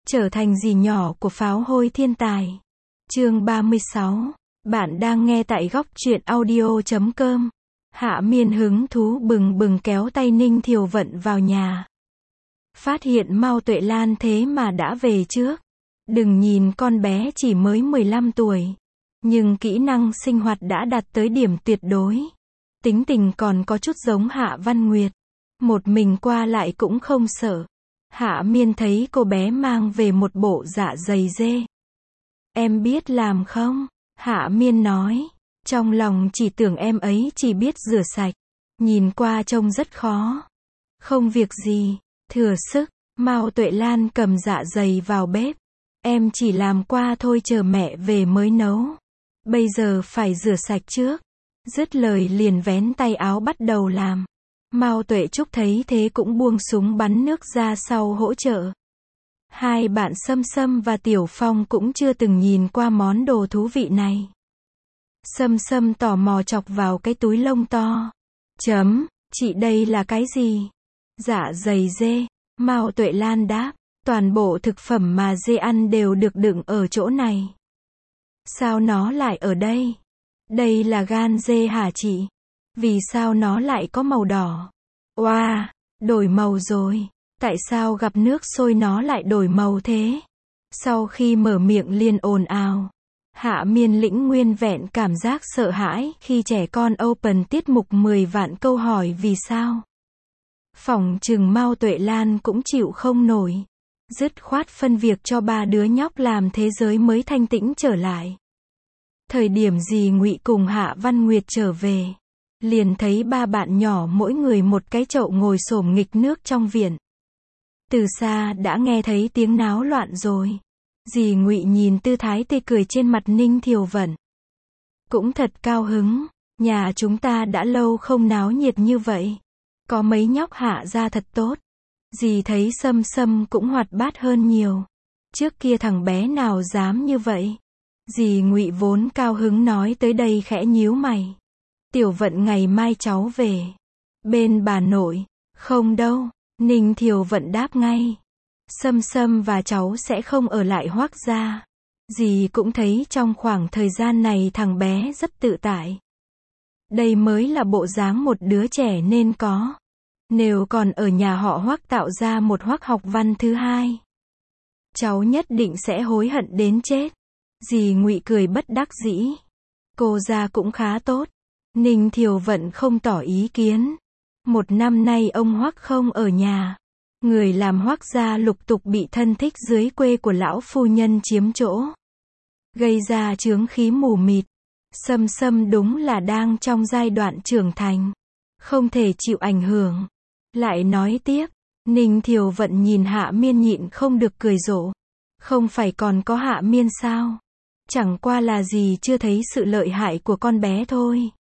Trở thành dì nhỏ của pháo hôi thiên tài. Chương 36. Bạn đang nghe tại góc truyện audio.com. Hạ Miên hứng thú bừng bừng kéo tay Ninh Thiều Vận vào nhà. Phát hiện Mao Tuệ Lan thế mà đã về trước. Đừng nhìn con bé chỉ mới 15 tuổi. Nhưng kỹ năng sinh hoạt đã đạt tới điểm tuyệt đối. Tính tình còn có chút giống Hạ Văn Nguyệt. Một mình qua lại cũng không sợ. Hạ Miên thấy cô bé mang về một bộ dạ dày dê. Em biết làm không? Hạ Miên nói. Trong lòng chỉ tưởng em ấy chỉ biết rửa sạch. Nhìn qua trông rất khó. Không việc gì, thừa sức. Mao Tuệ Lan cầm dạ dày vào bếp. Em chỉ làm qua thôi, chờ mẹ về mới nấu. Bây giờ phải rửa sạch trước. Dứt lời liền vén tay áo bắt đầu làm. Mao Tuệ Trúc thấy thế cũng buông súng bắn nước ra sau hỗ trợ. Hai bạn Sâm Sâm và Tiểu Phong cũng chưa từng nhìn qua món đồ thú vị này. Sâm Sâm tò mò chọc vào cái túi lông to. Chị đây là cái gì? Dạ dày dê. Mao Tuệ Lan đáp. Toàn bộ thực phẩm mà dê ăn đều được đựng ở chỗ này. Sao nó lại ở đây? Đây là gan dê hả chị? Vì sao nó lại có màu đỏ? Oa, đổi màu rồi. Tại sao gặp nước sôi nó lại đổi màu thế? Sau khi mở miệng liền ồn ào. Hạ Miên lĩnh nguyên vẹn cảm giác sợ hãi khi trẻ con open tiết mục 10 vạn câu hỏi vì sao. Phỏng chừng Mao Tuệ Lan cũng chịu không nổi. Dứt khoát phân việc cho ba đứa nhóc làm thế giới mới thanh tĩnh trở lại. Thời điểm dì Ngụy cùng Hạ Văn Nguyệt trở về, liền thấy ba bạn nhỏ mỗi người một cái chậu ngồi xổm nghịch nước trong viện. Từ xa đã nghe thấy tiếng náo loạn rồi. Dì Ngụy nhìn tư thái tươi cười trên mặt Ninh Thiều Vận. Cũng thật cao hứng, nhà chúng ta đã lâu không náo nhiệt như vậy. Có mấy nhóc Hạ ra thật tốt. Dì thấy Sâm Sâm cũng hoạt bát hơn nhiều. Trước kia thằng bé nào dám như vậy. Dì Ngụy vốn cao hứng nói tới đây khẽ nhíu mày. Tiểu Vận ngày mai cháu về. Bên bà nội. Không đâu. Ninh Thiều Vận đáp ngay. Sâm Sâm và cháu sẽ không ở lại Hoác gia. Dì cũng thấy trong khoảng thời gian này thằng bé rất tự tại. Đây mới là bộ dáng một đứa trẻ nên có. Nếu còn ở nhà họ Hoác tạo ra một Hoác học văn thứ hai, cháu nhất định sẽ hối hận đến chết. Dì Ngụy cười bất đắc dĩ. Cô gia cũng khá tốt. Ninh Thiều Vận không tỏ ý kiến. Một năm nay ông Hoác không ở nhà. Người làm Hoác gia lục tục bị thân thích dưới quê của lão phu nhân chiếm chỗ. Gây ra chướng khí mù mịt. Sâm Sâm đúng là đang trong giai đoạn trưởng thành. Không thể chịu ảnh hưởng. Lại nói tiếp. Ninh Thiều Vận nhìn Hạ Miên nhịn không được cười rộ. Không phải còn có Hạ Miên sao? Chẳng qua là dì chưa thấy sự lợi hại của con bé thôi.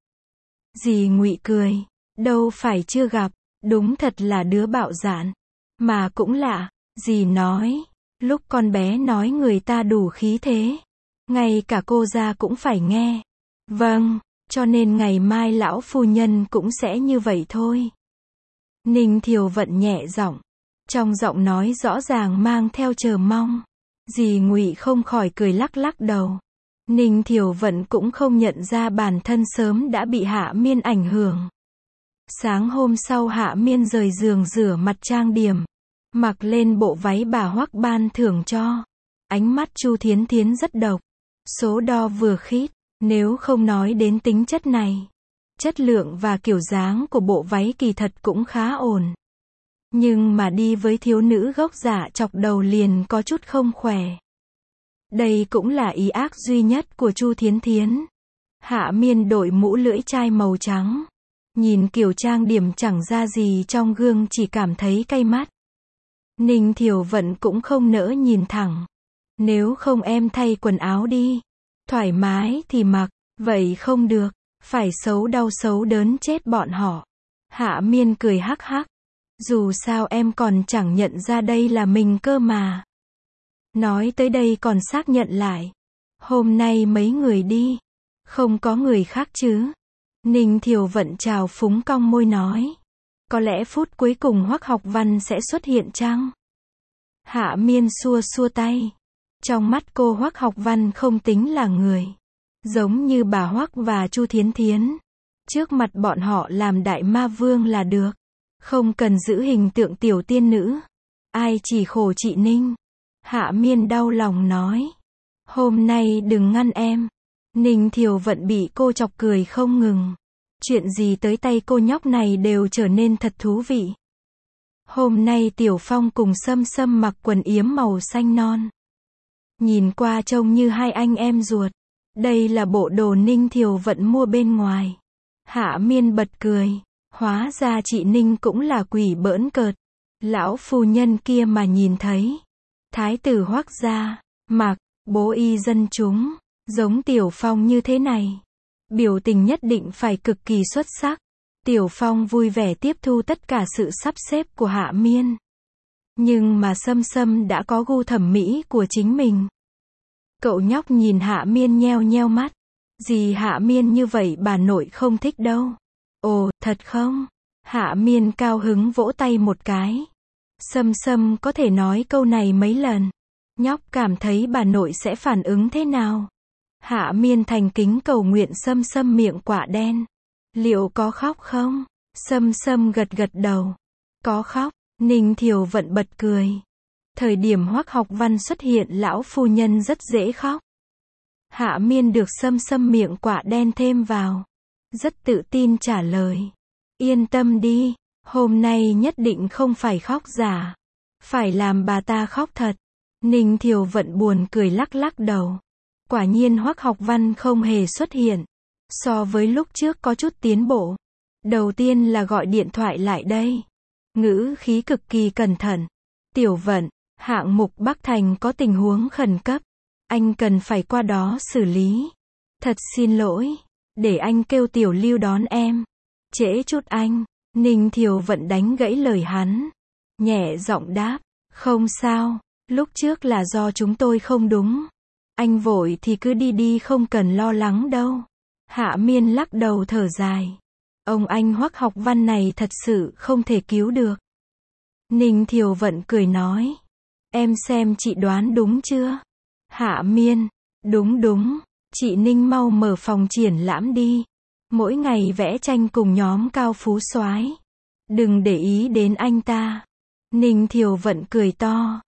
Dì Ngụy cười. Đâu phải chưa gặp. Đúng thật là đứa bạo dạn. Mà cũng lạ. Dì nói. Lúc con bé nói người ta đủ khí thế. Ngay cả cô gia cũng phải nghe. Vâng. Cho nên ngày mai lão phu nhân cũng sẽ như vậy thôi. Ninh Thiều Vận nhẹ giọng. Trong giọng nói rõ ràng mang theo chờ mong. Dì Ngụy không khỏi cười lắc lắc đầu. Ninh Thiều Vận cũng không nhận ra bản thân sớm đã bị Hạ Miên ảnh hưởng. Sáng hôm sau Hạ Miên rời giường rửa mặt trang điểm. Mặc lên bộ váy bà Hoác ban thưởng cho. Ánh mắt Chu Thiến Thiến rất độc. Số đo vừa khít. Nếu không nói đến tính chất này. Chất lượng và kiểu dáng của bộ váy kỳ thật cũng khá ổn. Nhưng mà đi với thiếu nữ gốc dạ chọc đầu liền có chút không khỏe. Đây cũng là ý ác duy nhất của Chu Thiến Thiến. Hạ Miên đội mũ lưỡi chai màu trắng. Nhìn kiểu trang điểm chẳng ra gì trong gương chỉ cảm thấy cay mắt. Ninh Thiều Vận cũng không nỡ nhìn thẳng. Nếu không em thay quần áo đi. Thoải mái thì mặc. Vậy không được. Phải xấu đau xấu đớn chết bọn họ. Hạ Miên cười hắc hắc. Dù sao em còn chẳng nhận ra đây là mình cơ mà. Nói tới đây còn xác nhận lại. Hôm nay mấy người đi. Không có người khác chứ. Ninh Thiều Vận trào phúng cong môi nói. Có lẽ phút cuối cùng Hoác học văn sẽ xuất hiện chăng? Hạ Miên xua xua tay. Trong mắt cô Hoắc Học Văn không tính là người. Giống như bà Hoắc và Chu Thiến Thiến. Trước mặt bọn họ làm đại ma vương là được. Không cần giữ hình tượng tiểu tiên nữ. Ai chỉ khổ chị Ninh. Hạ Miên đau lòng nói. Hôm nay đừng ngăn em. Ninh Thiều Vận bị cô chọc cười không ngừng. Chuyện gì tới tay cô nhóc này đều trở nên thật thú vị. Hôm nay Tiểu Phong cùng Sâm Sâm mặc quần yếm màu xanh non. Nhìn qua trông như hai anh em ruột. Đây là bộ đồ Ninh Thiều Vận mua bên ngoài. Hạ Miên bật cười. Hóa ra chị Ninh cũng là quỷ bỡn cợt. Lão phu nhân kia mà nhìn thấy. Thái tử Hoắc gia, mặc, bố y dân chúng, giống Tiểu Phong như thế này. Biểu tình nhất định phải cực kỳ xuất sắc. Tiểu Phong vui vẻ tiếp thu tất cả sự sắp xếp của Hạ Miên. Nhưng mà Sâm Sâm đã có gu thẩm mỹ của chính mình. Cậu nhóc nhìn Hạ Miên nheo nheo mắt. Gì Hạ Miên như vậy bà nội không thích đâu. Ồ, thật không? Hạ Miên cao hứng vỗ tay một cái. Sâm Sâm có thể nói câu này mấy lần. Nhóc cảm thấy bà nội sẽ phản ứng thế nào? Hạ Miên thành kính cầu nguyện Sâm Sâm miệng quả đen. Liệu có khóc không? Sâm Sâm gật gật đầu. Có khóc. Ninh Thiều Vận bật cười. Thời điểm Hoắc Học Văn xuất hiện lão phu nhân rất dễ khóc. Hạ Miên được Sâm Sâm miệng quả đen thêm vào. Rất tự tin trả lời. Yên tâm đi, hôm nay nhất định không phải khóc giả. Phải làm bà ta khóc thật. Ninh Thiều Vận buồn cười lắc lắc đầu. Quả nhiên Hoắc Học Văn không hề xuất hiện. So với lúc trước có chút tiến bộ. Đầu tiên là gọi điện thoại lại đây. Ngữ khí cực kỳ cẩn thận. Tiểu Vận, hạng mục Bắc Thành có tình huống khẩn cấp. Anh cần phải qua đó xử lý. Thật xin lỗi. Để anh kêu Tiểu Lưu đón em. Trễ chút anh. Ninh Thiều Vận đánh gãy lời hắn. Nhẹ giọng đáp. Không sao. Lúc trước là do chúng tôi không đúng. Anh vội thì cứ đi đi không cần lo lắng đâu. Hạ Miên lắc đầu thở dài. Ông anh Hoắc Học Văn này thật sự không thể cứu được. Ninh Thiều Vận cười nói. Em xem chị đoán đúng chưa? Hạ Miên. Đúng đúng. Chị Ninh mau mở phòng triển lãm đi. Mỗi ngày vẽ tranh cùng nhóm cao phú soái. Đừng để ý đến anh ta. Ninh Thiều Vận cười to.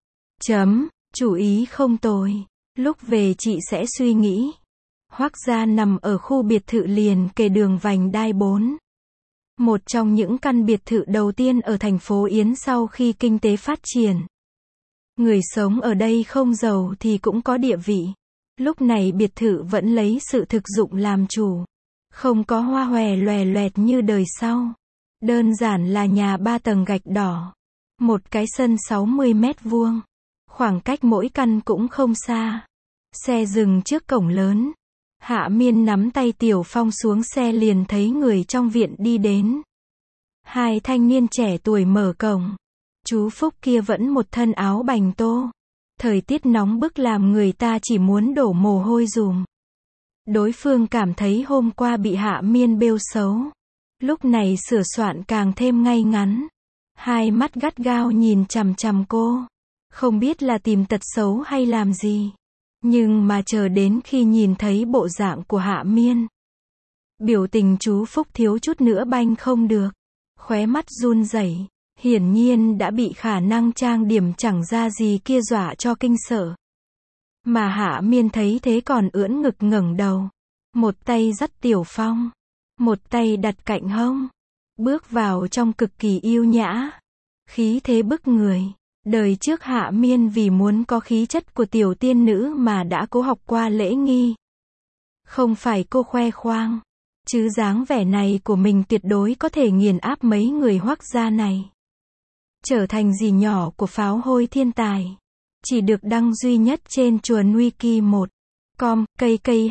Chủ ý không tồi. Lúc về chị sẽ suy nghĩ. Hoắc gia nằm ở khu biệt thự liền kề đường vành đai 4. Một trong những căn biệt thự đầu tiên ở thành phố Yến sau khi kinh tế phát triển. Người sống ở đây không giàu thì cũng có địa vị. Lúc này biệt thự vẫn lấy sự thực dụng làm chủ. Không có hoa hòe loè loẹt như đời sau. Đơn giản là nhà 3 tầng gạch đỏ. Một cái sân 60 mét vuông. Khoảng cách mỗi căn cũng không xa. Xe dừng trước cổng lớn. Hạ Miên nắm tay Tiểu Phong xuống xe liền thấy người trong viện đi đến. Hai thanh niên trẻ tuổi mở cổng. Chú Phúc kia vẫn một thân áo bành tô. Thời tiết nóng bức làm người ta chỉ muốn đổ mồ hôi rùm. Đối phương cảm thấy hôm qua bị Hạ Miên bêu xấu. Lúc này sửa soạn càng thêm ngay ngắn. Hai mắt gắt gao nhìn chằm chằm cô. Không biết là tìm tật xấu hay làm gì. Nhưng mà chờ đến khi nhìn thấy bộ dạng của Hạ Miên. Biểu tình chú Phúc thiếu chút nữa banh không được. Khóe mắt run rẩy. Hiển nhiên đã bị khả năng trang điểm chẳng ra gì kia dọa cho kinh sợ. Mà Hạ Miên thấy thế còn ưỡn ngực ngẩng đầu. Một tay dắt Tiểu Phong. Một tay đặt cạnh hông. Bước vào trong cực kỳ yêu nhã. Khí thế bức người. Đời trước Hạ Miên vì muốn có khí chất của tiểu tiên nữ mà đã cố học qua lễ nghi. Không phải cô khoe khoang. Chứ dáng vẻ này của mình tuyệt đối có thể nghiền áp mấy người Hoắc gia này. Trở thành dì nhỏ của pháo hôi thiên tài. Chỉ được đăng duy nhất trên chuồn Wiki 1.com, cây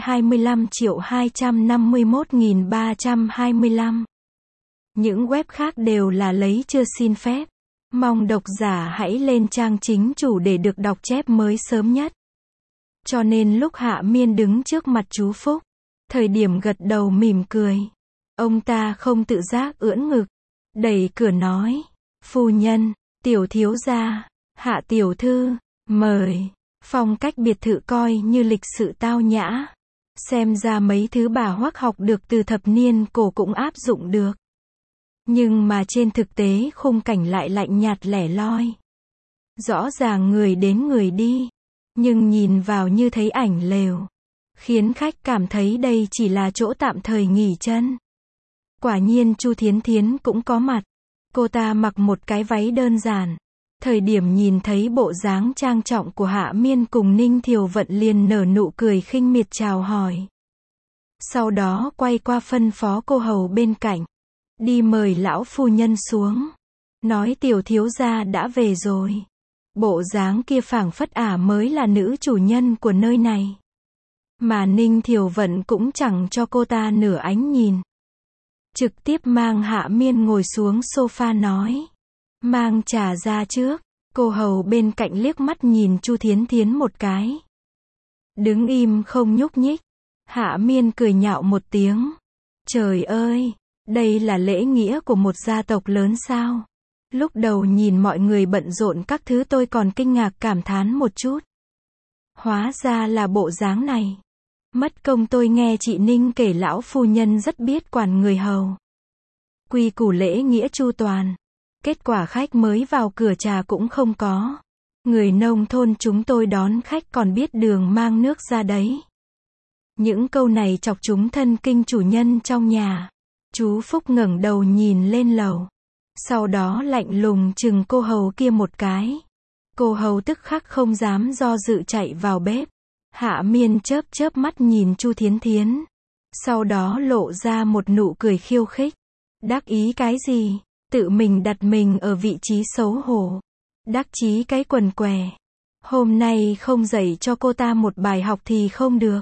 25.251.325. Những web khác đều là lấy chưa xin phép. Mong độc giả hãy lên trang chính chủ để được đọc chép mới sớm nhất. Cho nên lúc Hạ Miên đứng trước mặt chú Phúc, thời điểm gật đầu mỉm cười, ông ta không tự giác ưỡn ngực, đẩy cửa nói, phu nhân, tiểu thiếu gia. Hạ tiểu thư, mời. Phong cách biệt thự coi như lịch sự tao nhã. Xem ra mấy thứ bà Hoắc học được từ thập niên cổ cũng áp dụng được. Nhưng mà trên thực tế khung cảnh lại lạnh nhạt lẻ loi. Rõ ràng người đến người đi. Nhưng nhìn vào như thấy ảnh lều. Khiến khách cảm thấy đây chỉ là chỗ tạm thời nghỉ chân. Quả nhiên Chu Thiến Thiến cũng có mặt. Cô ta mặc một cái váy đơn giản. Thời điểm nhìn thấy bộ dáng trang trọng của Hạ Miên cùng Ninh Thiều Vận liền nở nụ cười khinh miệt chào hỏi. Sau đó quay qua phân phó cô hầu bên cạnh. Đi mời lão phu nhân xuống. Nói tiểu thiếu gia đã về rồi. Bộ dáng kia phảng phất mới là nữ chủ nhân của nơi này. Mà Ninh Thiều Vận cũng chẳng cho cô ta nửa ánh nhìn. Trực tiếp mang Hạ Miên ngồi xuống sofa nói. Mang trà ra trước. Cô hầu bên cạnh liếc mắt nhìn Chu Thiến Thiến một cái. Đứng im không nhúc nhích. Hạ Miên cười nhạo một tiếng. Trời ơi, đây là lễ nghĩa của một gia tộc lớn sao? Lúc đầu nhìn mọi người bận rộn các thứ tôi còn kinh ngạc cảm thán một chút. Hóa ra là bộ dáng này. Mất công tôi nghe chị Ninh kể lão phu nhân rất biết quản người hầu. Quy củ lễ nghĩa chu toàn. Kết quả khách mới vào cửa trà cũng không có. Người nông thôn chúng tôi đón khách còn biết đường mang nước ra đấy. Những câu này chọc chúng thân kinh chủ nhân trong nhà. Chú Phúc ngẩng đầu nhìn lên lầu. Sau đó lạnh lùng chừng cô hầu kia một cái. Cô hầu tức khắc không dám do dự chạy vào bếp. Hạ Miên chớp chớp mắt nhìn Chu Thiến Thiến. Sau đó lộ ra một nụ cười khiêu khích. Đắc ý cái gì? Tự mình đặt mình ở vị trí xấu hổ. Đắc chí cái quần què. Hôm nay không dạy cho cô ta một bài học thì không được.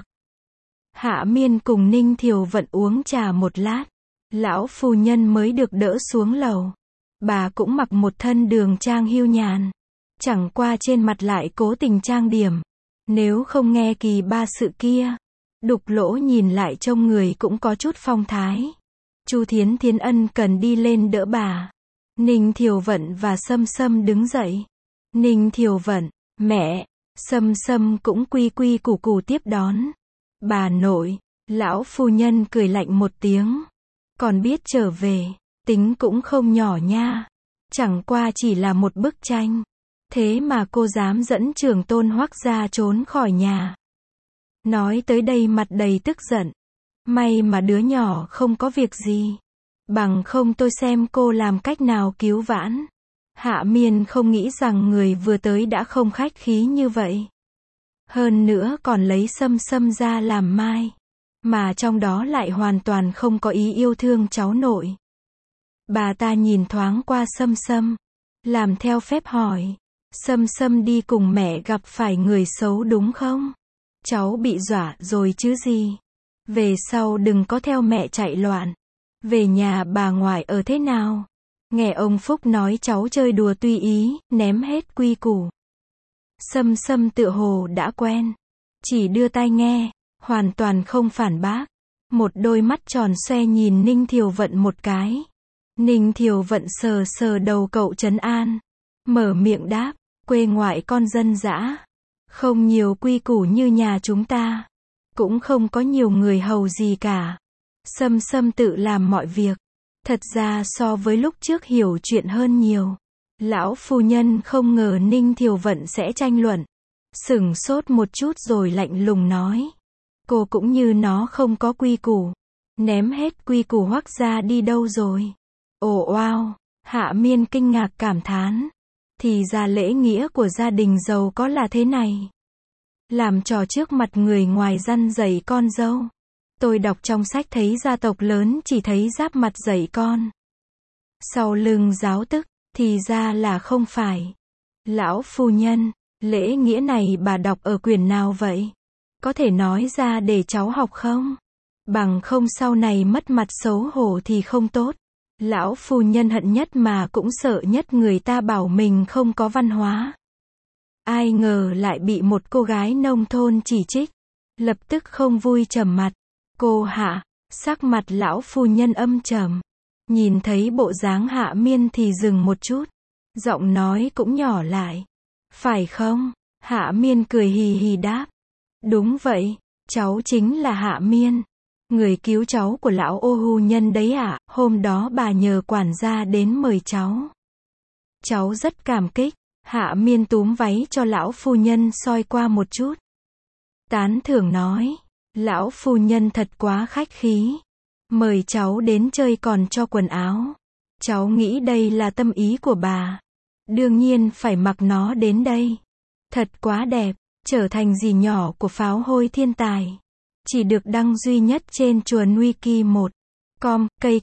Hạ Miên cùng Ninh Thiều Vận uống trà một lát. Lão phu nhân mới được đỡ xuống lầu. Bà cũng mặc một thân đường trang hiu nhàn. Chẳng qua trên mặt lại cố tình trang điểm. Nếu không nghe kỳ ba sự kia. Đục lỗ nhìn lại trông người cũng có chút phong thái. Chu Thiến Thiến ân cần đi lên đỡ bà. Ninh Thiều Vận và Sâm Sâm đứng dậy. Ninh Thiều Vận, mẹ. Sâm Sâm cũng quy quy củ củ tiếp đón. Bà nội. Lão phu nhân cười lạnh một tiếng. Còn biết trở về. Tính cũng không nhỏ nha. Chẳng qua chỉ là một bức tranh. Thế mà cô dám dẫn trưởng tôn Hoắc gia trốn khỏi nhà. Nói tới đây mặt đầy tức giận. May mà đứa nhỏ không có việc gì. Bằng không tôi xem cô làm cách nào cứu vãn. Hạ Miên không nghĩ rằng người vừa tới đã không khách khí như vậy. Hơn nữa còn lấy Sâm Sâm ra làm mai. Mà trong đó lại hoàn toàn không có ý yêu thương cháu nội. Bà ta nhìn thoáng qua Sâm Sâm. Làm theo phép hỏi. Sâm Sâm đi cùng mẹ gặp phải người xấu đúng không? Cháu bị dọa rồi chứ gì? Về sau đừng có theo mẹ chạy loạn. Về nhà bà ngoại ở thế nào? Nghe ông Phúc nói cháu chơi đùa tùy ý, ném hết quy củ. Sâm Sâm tựa hồ đã quen. Chỉ đưa tai nghe, hoàn toàn không phản bác. Một đôi mắt tròn xoe nhìn Ninh Thiều Vận một cái. Ninh Thiều Vận sờ sờ đầu cậu trấn an. Mở miệng đáp, quê ngoại con dân dã. Không nhiều quy củ như nhà chúng ta. Cũng không có nhiều người hầu gì cả. Sâm Sâm tự làm mọi việc. Thật ra so với lúc trước hiểu chuyện hơn nhiều. Lão phu nhân không ngờ Ninh Thiều Vận sẽ tranh luận. Sửng sốt một chút rồi lạnh lùng nói. Cô cũng như nó không có quy củ. Ném hết quy củ Hoắc gia đi đâu rồi? Ồ wow, Hạ Miên kinh ngạc cảm thán. Thì ra lễ nghĩa của gia đình giàu có là thế này. Làm trò trước mặt người ngoài răn dạy con dâu. Tôi đọc trong sách thấy gia tộc lớn chỉ thấy giáp mặt dạy con. Sau lưng giáo tức, thì ra là không phải. Lão phu nhân, lễ nghĩa này bà đọc ở quyển nào vậy? Có thể nói ra để cháu học không? Bằng không sau này mất mặt xấu hổ thì không tốt. Lão phu nhân hận nhất mà cũng sợ nhất người ta bảo mình không có văn hóa. Ai ngờ lại bị một cô gái nông thôn chỉ trích. Lập tức không vui trầm mặt. Cô Hạ, sắc mặt lão phu nhân âm trầm. Nhìn thấy bộ dáng Hạ Miên thì dừng một chút. Giọng nói cũng nhỏ lại. Phải không? Hạ Miên cười hì hì đáp. Đúng vậy, cháu chính là Hạ Miên, người cứu cháu của lão ô hu nhân đấy ạ. Hôm đó bà nhờ quản gia đến mời cháu. Cháu rất cảm kích. Hạ Miên túm váy cho lão phu nhân soi qua một chút. Tán thưởng nói, lão phu nhân thật quá khách khí. Mời cháu đến chơi còn cho quần áo. Cháu nghĩ đây là tâm ý của bà. Đương nhiên phải mặc nó đến đây. Thật quá đẹp, trở thành dì nhỏ của pháo hôi thiên tài. Chỉ được đăng duy nhất trên chuồn Wiki 1.com, cây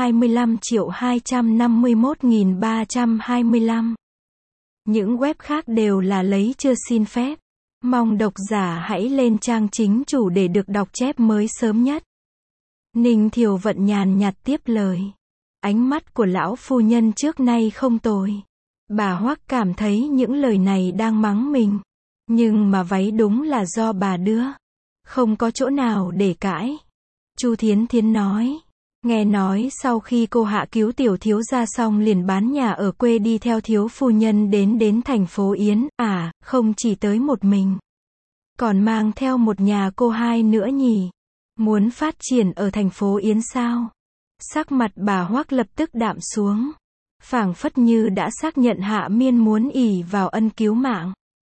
25.251.325. Những web khác đều là lấy chưa xin phép. Mong độc giả hãy lên trang chính chủ để được đọc chép mới sớm nhất. Ninh Thiều Vận nhàn nhạt tiếp lời. Ánh mắt của lão phu nhân trước nay không tồi. Bà Hoắc cảm thấy những lời này đang mắng mình. Nhưng mà váy đúng là do bà đưa. Không có chỗ nào để cãi. Chu Thiến Thiến nói. Nghe nói sau khi cô Hạ cứu tiểu thiếu gia xong liền bán nhà ở quê đi theo thiếu phu nhân đến thành phố Yến. À, không chỉ tới một mình. Còn mang theo một nhà cô hai nữa nhỉ. Muốn phát triển ở thành phố Yến sao? Sắc mặt bà Hoắc lập tức đạm xuống. Phảng phất như đã xác nhận Hạ Miên muốn ỷ vào ân cứu mạng.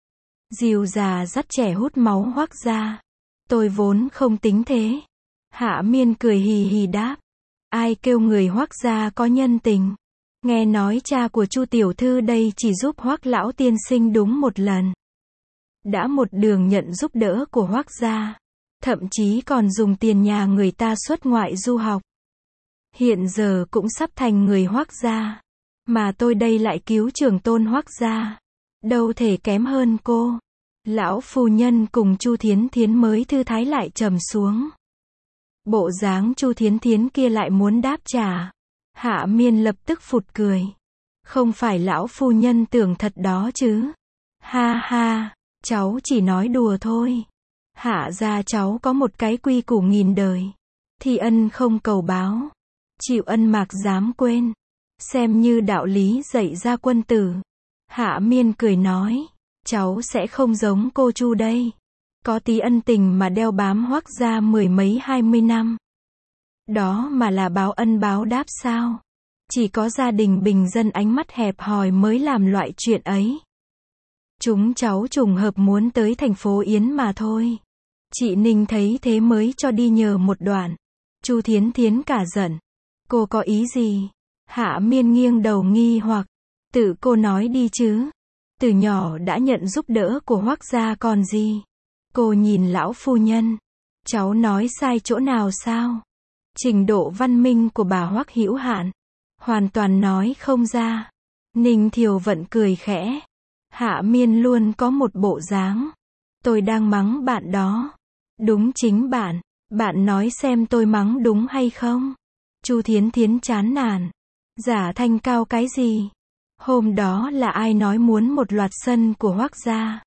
Dìu già dắt trẻ hút máu Hoắc gia. Tôi vốn không tính thế. Hạ Miên cười hì hì đáp. Ai kêu người Hoắc gia có nhân tình. Nghe nói cha của Chu tiểu thư đây chỉ giúp Hoắc lão tiên sinh đúng một lần. Đã một đường nhận giúp đỡ của Hoắc gia. Thậm chí còn dùng tiền nhà người ta xuất ngoại du học. Hiện giờ cũng sắp thành người Hoắc gia. Mà tôi đây lại cứu trưởng tôn Hoắc gia. Đâu thể kém hơn cô. Lão phu nhân cùng Chu Thiến Thiến mới thư thái lại trầm xuống. Bộ dáng Chu Thiến Thiến kia lại muốn đáp trả. Hạ Miên lập tức phụt cười. Không phải lão phu nhân tưởng thật đó chứ. Ha ha, cháu chỉ nói đùa thôi. Hạ gia cháu có một cái quy củ nghìn đời. Thi ân không cầu báo. Chịu ân mạc dám quên. Xem như đạo lý dạy ra quân tử. Hạ Miên cười nói. Cháu sẽ không giống cô Chu đây. Có tí ân tình mà đeo bám Hoắc gia mười mấy 20 năm. Đó mà là báo ân báo đáp sao? Chỉ có gia đình bình dân ánh mắt hẹp hòi mới làm loại chuyện ấy. Chúng cháu trùng hợp muốn tới thành phố Yến mà thôi. Chị Ninh thấy thế mới cho đi nhờ một đoạn. Chu Thiến Thiến cả giận. Cô có ý gì? Hạ Miên nghiêng đầu nghi hoặc. Tự cô nói đi chứ. Từ nhỏ đã nhận giúp đỡ của Hoắc gia còn gì. Cô nhìn lão phu nhân. Cháu nói sai chỗ nào sao? Trình độ văn minh của bà Hoắc hữu hạn. Hoàn toàn nói không ra. Ninh Thiều Vận cười khẽ. Hạ Miên luôn có một bộ dáng. Tôi đang mắng bạn đó. Đúng chính bạn. Bạn nói xem tôi mắng đúng hay không? Chu Thiến Thiến chán nản. Giả thanh cao cái gì? Hôm đó là ai nói muốn một loạt sân của Hoắc gia?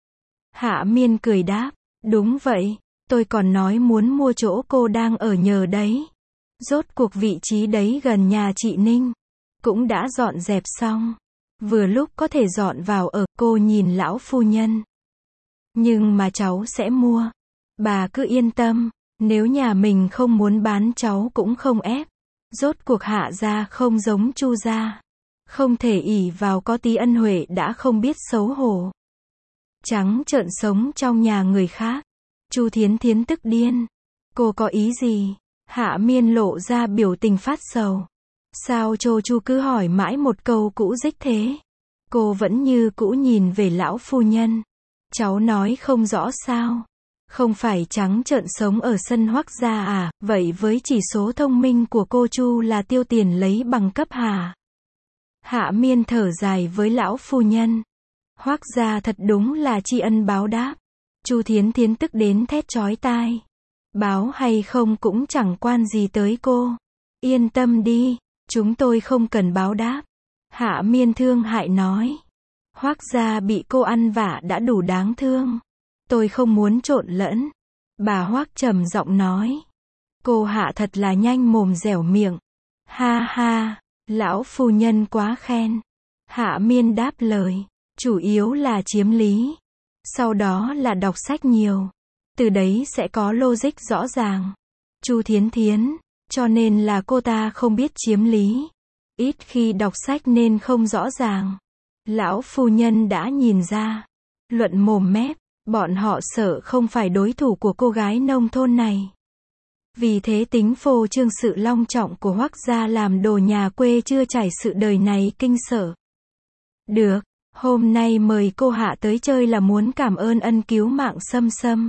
Hạ Miên cười đáp. Đúng vậy. Tôi còn nói muốn mua chỗ cô đang ở nhờ đấy. Rốt cuộc vị trí đấy gần nhà chị Ninh. Cũng đã dọn dẹp xong. Vừa lúc có thể dọn vào ở. Cô nhìn lão phu nhân. Nhưng mà cháu sẽ mua. Bà cứ yên tâm. Nếu nhà mình không muốn bán cháu cũng không ép. Rốt cuộc Hạ gia không giống Chu gia. Không thể ỷ vào có tí ân huệ đã không biết xấu hổ. Trắng trợn sống trong nhà người khác. Chu Thiến Thiến tức điên. Cô có ý gì? Hạ Miên lộ ra biểu tình phát sầu. Sao Chu cứ hỏi mãi một câu cũ dích thế? Cô vẫn như cũ nhìn về lão phu nhân. Cháu nói không rõ sao? Không phải trắng trợn sống ở sân Hoắc gia à? Vậy với chỉ số thông minh của cô Chu là tiêu tiền lấy bằng cấp hả? Hạ Miên thở dài với lão phu nhân. Hoắc gia thật đúng là tri ân báo đáp. Chu Thiến Thiến tức đến thét chói tai. Báo hay không cũng chẳng quan gì tới cô. Yên tâm đi, chúng tôi không cần báo đáp. Hạ Miên thương hại nói. Hoắc gia bị cô ăn vạ đã đủ đáng thương. Tôi không muốn trộn lẫn. Bà Hoắc trầm giọng nói. Cô Hạ thật là nhanh mồm dẻo miệng. Ha ha, lão phu nhân quá khen. Hạ Miên đáp lời. chủ yếu là chiếm lý. Sau đó là đọc sách nhiều. Từ đấy sẽ có logic rõ ràng. Chu Thiến Thiến, cho nên là cô ta không biết chiếm lý. Ít khi đọc sách nên không rõ ràng. Lão phu nhân đã nhìn ra. Luận mồm mép, bọn họ sợ không phải đối thủ của cô gái nông thôn này. Vì thế tính phô trương sự long trọng của Hoắc gia làm đồ nhà quê chưa trải sự đời này kinh sợ. Được, hôm nay mời cô Hạ tới chơi là muốn cảm ơn ân cứu mạng Sâm Sâm.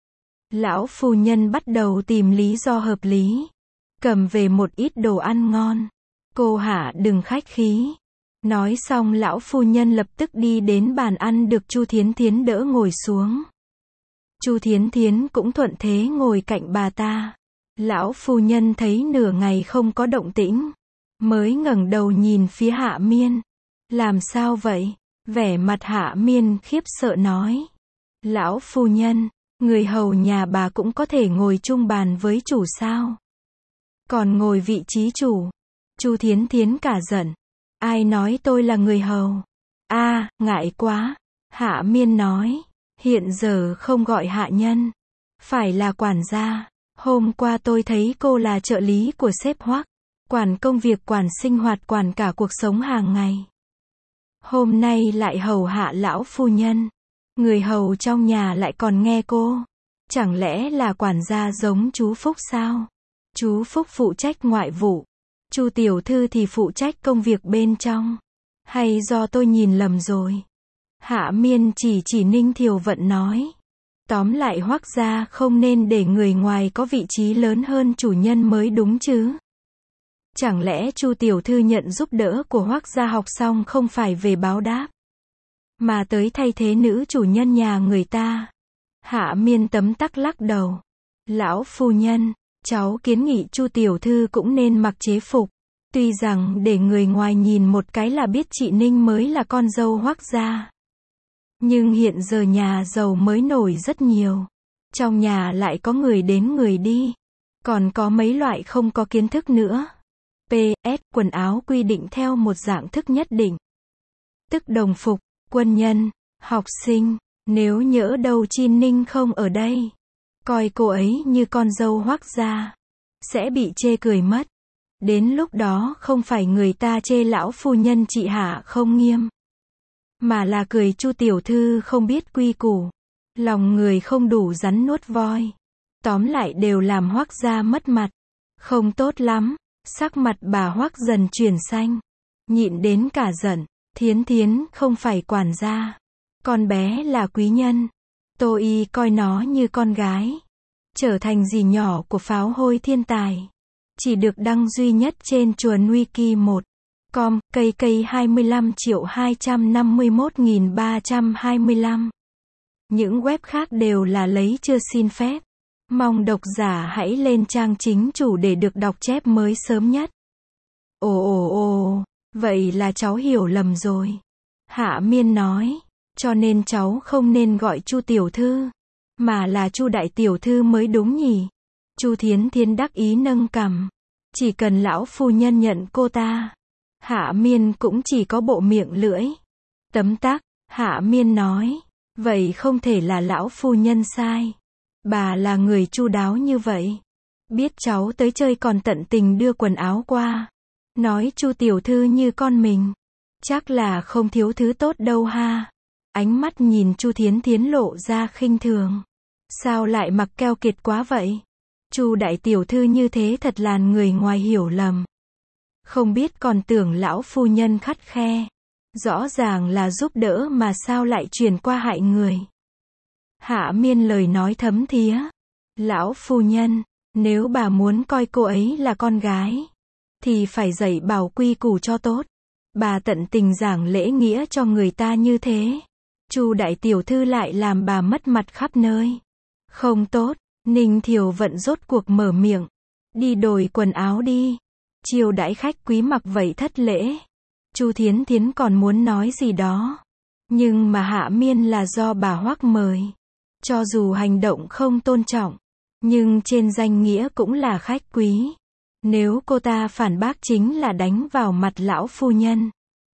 Lão phu nhân bắt đầu tìm lý do hợp lý. Cầm về một ít đồ ăn ngon. Cô Hạ đừng khách khí. Nói xong lão phu nhân lập tức đi đến bàn ăn được Chu Thiến Thiến đỡ ngồi xuống. Chu Thiến Thiến cũng thuận thế ngồi cạnh bà ta. Lão phu nhân thấy nửa ngày không có động tĩnh. Mới ngẩng đầu nhìn phía Hạ Miên. Làm sao vậy? Vẻ mặt Hạ Miên khiếp sợ nói. Lão phu nhân, người hầu nhà bà cũng có thể ngồi chung bàn với chủ sao? Còn ngồi vị trí chủ. Chu Thiến Thiến cả giận. Ai nói tôi là người hầu? Ngại quá. Hạ Miên nói. Hiện giờ không gọi hạ nhân. Phải là quản gia. Hôm qua tôi thấy cô là trợ lý của sếp Hoắc. Quản công việc, quản sinh hoạt, quản cả cuộc sống hàng ngày. Hôm nay lại hầu hạ lão phu nhân. Người hầu trong nhà lại còn nghe cô. Chẳng lẽ là quản gia giống chú Phúc sao? Chú Phúc phụ trách ngoại vụ. Chu tiểu thư thì phụ trách công việc bên trong. Hay do tôi nhìn lầm rồi? Hạ Miên chỉ Ninh Thiều Vận nói. Tóm lại Hoắc gia không nên để người ngoài có vị trí lớn hơn chủ nhân mới đúng chứ. Chẳng lẽ Chu tiểu thư nhận giúp đỡ của Hoắc gia học xong không phải về báo đáp, mà tới thay thế nữ chủ nhân nhà người ta? Hạ Miên tấm tắc lắc đầu. Lão phu nhân, cháu kiến nghị Chu tiểu thư cũng nên mặc chế phục. Tuy rằng để người ngoài nhìn một cái là biết chị Ninh mới là con dâu Hoắc gia. Nhưng hiện giờ nhà giàu mới nổi rất nhiều. Trong nhà lại có người đến người đi. Còn có mấy loại không có kiến thức nữa. PS, quần áo quy định theo một dạng thức nhất định. Tức đồng phục, quân nhân, học sinh. Nếu nhỡ đâu Chi Ninh không ở đây, coi cô ấy như con dâu Hoắc gia, sẽ bị chê cười mất. Đến lúc đó không phải người ta chê lão phu nhân chị Hạ không nghiêm, mà là cười Chu tiểu thư không biết quy củ. Lòng người không đủ rắn nuốt voi. Tóm lại đều làm Hoắc gia mất mặt. Không tốt lắm. Sắc mặt bà Hoắc dần chuyển xanh. Nhịn đến cả giận. Thiến Thiến không phải quản gia. Con bé là quý nhân. Tôi coi nó như con gái. Trở thành dì nhỏ của pháo hôi thiên tài. Chỉ được đăng duy nhất trên chuồn Wiki 1.com, cây 25.251.325. Những web khác đều là lấy chưa xin phép. Mong độc giả hãy lên trang chính chủ để được đọc chép mới sớm nhất. Ồ, vậy là cháu hiểu lầm rồi. Hạ Miên nói, cho nên cháu không nên gọi Chu tiểu thư, mà là Chu đại tiểu thư mới đúng nhỉ? Chu Thiến Thiến đắc ý nâng cằm. Chỉ cần lão phu nhân nhận cô ta. Hạ Miên cũng chỉ có bộ miệng lưỡi. Tấm tắc, Hạ Miên nói, vậy không thể là lão phu nhân sai. Bà là người chu đáo như vậy. Biết cháu tới chơi còn tận tình đưa quần áo qua. Nói Chu tiểu thư như con mình. Chắc là không thiếu thứ tốt đâu ha. Ánh mắt nhìn Chu Thiến Thiến lộ ra khinh thường. Sao lại mặc keo kiệt quá vậy? Chu đại tiểu thư như thế thật là người ngoài hiểu lầm. Không biết còn tưởng lão phu nhân khắt khe. Rõ ràng là giúp đỡ mà sao lại chuyển qua hại người. Hạ Miên lời nói thấm thía. Lão phu nhân, nếu bà muốn coi cô ấy là con gái, thì phải dạy bảo quy củ cho tốt. Bà tận tình giảng lễ nghĩa cho người ta như thế. Chu đại tiểu thư lại làm bà mất mặt khắp nơi. Không tốt. Ninh Thiều Vận rốt cuộc mở miệng. Đi đổi quần áo đi. Chiêu đãi khách quý mặc vậy thất lễ. Chu Thiến Thiến còn muốn nói gì đó. Nhưng mà Hạ Miên là do bà Hoắc mời. Cho dù hành động không tôn trọng, nhưng trên danh nghĩa cũng là khách quý. Nếu cô ta phản bác chính là đánh vào mặt lão phu nhân.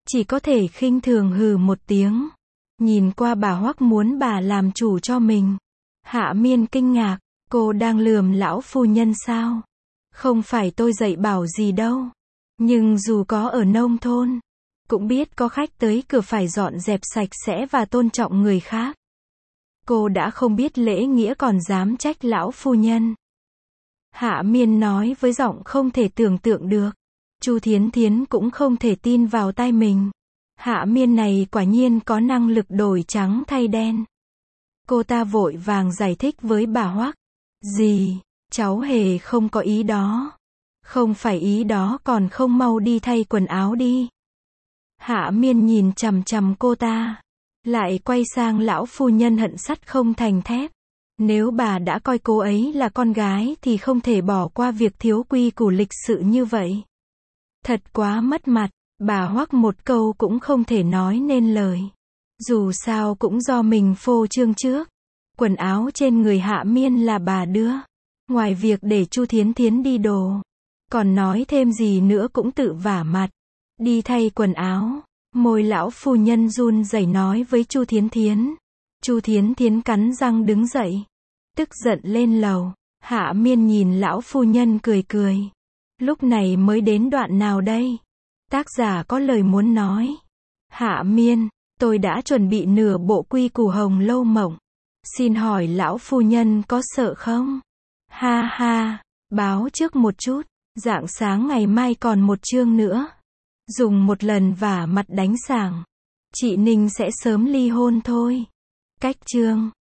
chỉ có thể khinh thường hừ một tiếng. Nhìn qua bà Hoắc muốn bà làm chủ cho mình. Hạ Miên kinh ngạc, cô đang lườm lão phu nhân sao? Không phải tôi dạy bảo gì đâu. Nhưng dù có ở nông thôn, cũng biết có khách tới cửa phải dọn dẹp sạch sẽ và tôn trọng người khác. Cô đã không biết lễ nghĩa còn dám trách lão phu nhân. Hạ Miên nói với giọng không thể tưởng tượng được. Chu Thiến Thiến cũng không thể tin vào tai mình. Hạ Miên này quả nhiên có năng lực đổi trắng thay đen. Cô ta vội vàng giải thích với bà Hoắc. Gì, cháu hề không có ý đó. Không phải ý đó còn không mau đi thay quần áo đi. Hạ Miên nhìn chằm chằm cô ta. Lại quay sang lão phu nhân hận sắt không thành thép. Nếu bà đã coi cô ấy là con gái thì không thể bỏ qua việc thiếu quy củ lịch sự như vậy. Thật quá mất mặt, bà Hoắc một câu cũng không thể nói nên lời. Dù sao cũng do mình phô trương trước. Quần áo trên người Hạ Miên là bà đưa. Ngoài việc để Chu Thiến Thiến đi đồ, còn nói thêm gì nữa cũng tự vả mặt. Đi thay quần áo. Môi lão phu nhân run rẩy nói với Chu Thiến Thiến. Chu Thiến Thiến cắn răng đứng dậy. Tức giận lên lầu. Hạ Miên nhìn lão phu nhân cười cười. Lúc này mới đến đoạn nào đây? Tác giả có lời muốn nói. Hạ Miên, tôi đã chuẩn bị nửa bộ quy củ Hồng Lâu Mộng. Xin hỏi lão phu nhân có sợ không? Ha ha, báo trước một chút. Rạng sáng ngày mai còn một chương nữa. Dùng một lần vả mặt đánh sảng. Chị Ninh sẽ sớm ly hôn thôi. Cách chương.